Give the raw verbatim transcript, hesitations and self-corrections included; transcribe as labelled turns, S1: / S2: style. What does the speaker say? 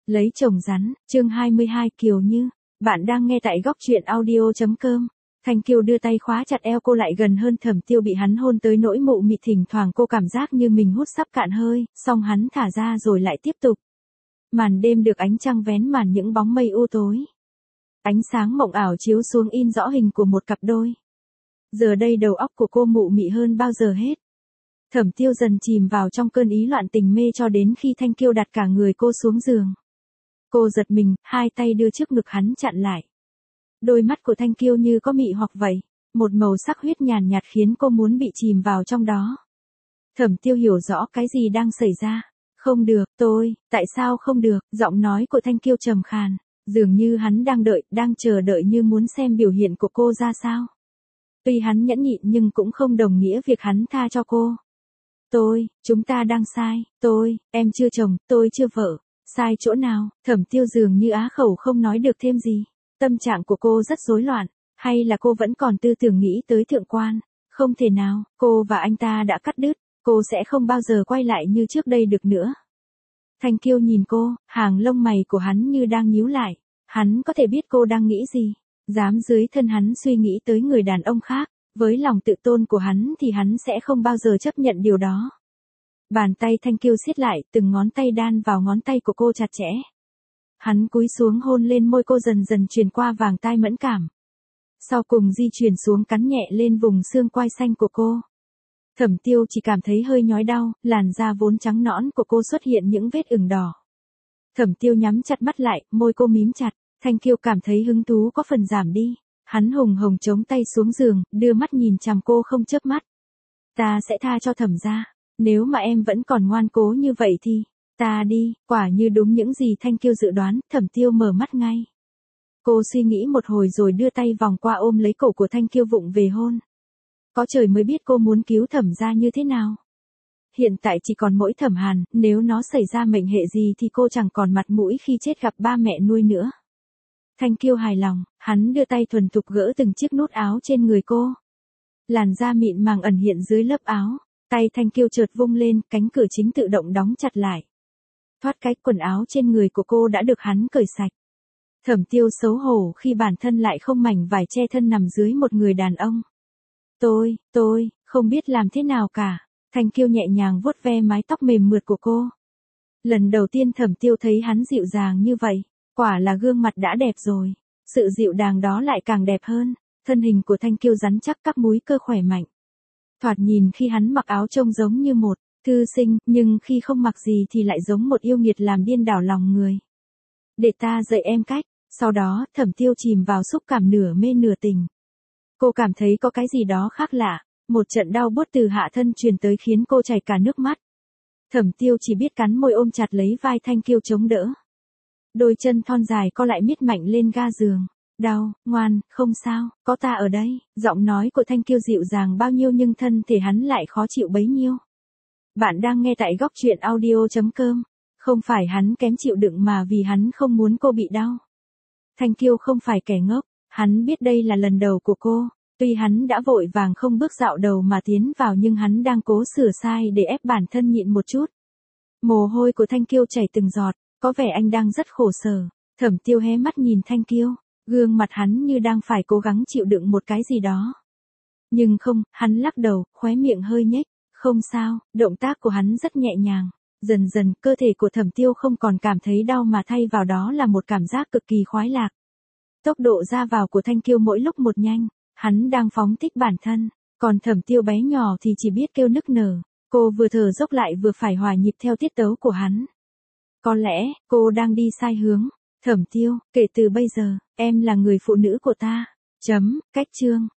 S1: Lấy chồng rắn, chương hai mươi hai Kiều Như. Bạn đang nghe tại góc truyện audio.com. Thanh Kiều đưa tay khóa chặt eo cô lại gần hơn. Thẩm Tiêu bị hắn hôn tới nỗi mụ mị, thỉnh thoảng cô cảm giác như mình hút sắp cạn hơi, xong hắn thả ra rồi lại tiếp tục. Màn đêm được ánh trăng vén màn những bóng mây u tối. Ánh sáng mộng ảo chiếu xuống in rõ hình của một cặp đôi. Giờ đây đầu óc của cô mụ mị hơn bao giờ hết. Thẩm Tiêu dần chìm vào trong cơn ý loạn tình mê cho đến khi Thanh Kiều đặt cả người cô xuống giường. Cô giật mình, hai tay đưa trước ngực hắn chặn lại. Đôi mắt của Thanh Kiều như có mị hoặc vậy, một màu sắc huyết nhàn nhạt khiến cô muốn bị chìm vào trong đó. Thẩm Tiêu hiểu rõ cái gì đang xảy ra. Không được, tôi, tại sao không được, giọng nói của Thanh Kiều trầm khàn, dường như hắn đang đợi, đang chờ đợi như muốn xem biểu hiện của cô ra sao. Tuy hắn nhẫn nhịn nhưng cũng không đồng nghĩa việc hắn tha cho cô. Tôi, chúng ta đang sai, tôi, em chưa chồng, tôi chưa vợ. Sai chỗ nào? Thẩm Tiêu dường như á khẩu không nói được thêm gì. Tâm trạng của cô rất rối loạn, hay là cô vẫn còn tư tưởng nghĩ tới thượng quan? Không thể nào, cô và anh ta đã cắt đứt, cô sẽ không bao giờ quay lại như trước đây được nữa. Thanh Kiều nhìn cô, hàng lông mày của hắn như đang nhíu lại. Hắn có thể biết cô đang nghĩ gì, dám dưới thân hắn suy nghĩ tới người đàn ông khác, với lòng tự tôn của hắn thì hắn sẽ không bao giờ chấp nhận điều đó. Bàn tay Thanh Kiều siết lại, từng ngón tay đan vào ngón tay của cô chặt chẽ. Hắn cúi xuống hôn lên môi cô, dần dần truyền qua vàng tai mẫn cảm. Sau cùng di chuyển xuống cắn nhẹ lên vùng xương quai xanh của cô. Thẩm Tiêu chỉ cảm thấy hơi nhói đau, làn da vốn trắng nõn của cô xuất hiện những vết ửng đỏ. Thẩm Tiêu nhắm chặt mắt lại, môi cô mím chặt. Thanh Kiều cảm thấy hứng thú có phần giảm đi. Hắn hùng hồng chống tay xuống giường, đưa mắt nhìn chằm cô không chớp mắt. Ta sẽ tha cho Thẩm gia. Nếu mà em vẫn còn ngoan cố như vậy thì, ta đi. Quả như đúng những gì Thanh Kiều dự đoán, Thẩm Tiêu mở mắt ngay. Cô suy nghĩ một hồi rồi đưa tay vòng qua ôm lấy cổ của Thanh Kiều vụng về hôn. Có trời mới biết cô muốn cứu Thẩm gia như thế nào. Hiện tại chỉ còn mỗi Thẩm Hàn, nếu nó xảy ra mệnh hệ gì thì cô chẳng còn mặt mũi khi chết gặp ba mẹ nuôi nữa. Thanh Kiều hài lòng, hắn đưa tay thuần thục gỡ từng chiếc nút áo trên người cô. Làn da mịn màng ẩn hiện dưới lớp áo. Tay Thanh Kiều chợt vung lên, cánh cửa chính tự động đóng chặt lại. Thoát cái quần áo trên người của cô đã được hắn cởi sạch. Thẩm Tiêu xấu hổ khi bản thân lại không mảnh vải che thân nằm dưới một người đàn ông. Tôi, tôi, không biết làm thế nào cả. Thanh Kiều nhẹ nhàng vuốt ve mái tóc mềm mượt của cô. Lần đầu tiên Thẩm Tiêu thấy hắn dịu dàng như vậy, quả là gương mặt đã đẹp rồi. Sự dịu dàng đó lại càng đẹp hơn. Thân hình của Thanh Kiều rắn chắc, các múi cơ khỏe mạnh. Thoạt nhìn khi hắn mặc áo trông giống như một thư sinh, nhưng khi không mặc gì thì lại giống một yêu nghiệt làm điên đảo lòng người. Để ta dạy em cách. Sau đó, Thẩm Tiêu chìm vào xúc cảm nửa mê nửa tình. Cô cảm thấy có cái gì đó khác lạ, một trận đau buốt từ hạ thân truyền tới khiến cô chảy cả nước mắt. Thẩm Tiêu chỉ biết cắn môi ôm chặt lấy vai Thanh Kiều chống đỡ. Đôi chân thon dài co lại miết mạnh lên ga giường. Đau, ngoan, không sao, có ta ở đây. Giọng nói của Thanh Kiều dịu dàng bao nhiêu nhưng thân thể hắn lại khó chịu bấy nhiêu. Bạn đang nghe tại góc truyện audio.com. Không phải hắn kém chịu đựng mà vì hắn không muốn cô bị đau. Thanh Kiều không phải kẻ ngốc, hắn biết đây là lần đầu của cô. Tuy hắn đã vội vàng không bước dạo đầu mà tiến vào nhưng hắn đang cố sửa sai để ép bản thân nhịn một chút. Mồ hôi của Thanh Kiều chảy từng giọt, có vẻ anh đang rất khổ sở. Thẩm Tiêu hé mắt nhìn Thanh Kiều. Gương mặt hắn như đang phải cố gắng chịu đựng một cái gì đó. Nhưng không, hắn lắc đầu, khóe miệng hơi nhếch. Không sao, động tác của hắn rất nhẹ nhàng. Dần dần, cơ thể của Thẩm Tiêu không còn cảm thấy đau mà thay vào đó là một cảm giác cực kỳ khoái lạc. Tốc độ ra vào của Thanh Kiều mỗi lúc một nhanh. Hắn đang phóng thích bản thân. Còn Thẩm Tiêu bé nhỏ thì chỉ biết kêu nức nở. Cô vừa thở dốc lại vừa phải hòa nhịp theo tiết tấu của hắn. Có lẽ, cô đang đi sai hướng. Thẩm Tiêu, kể từ bây giờ, em là người phụ nữ của ta. Chấm, cách chương.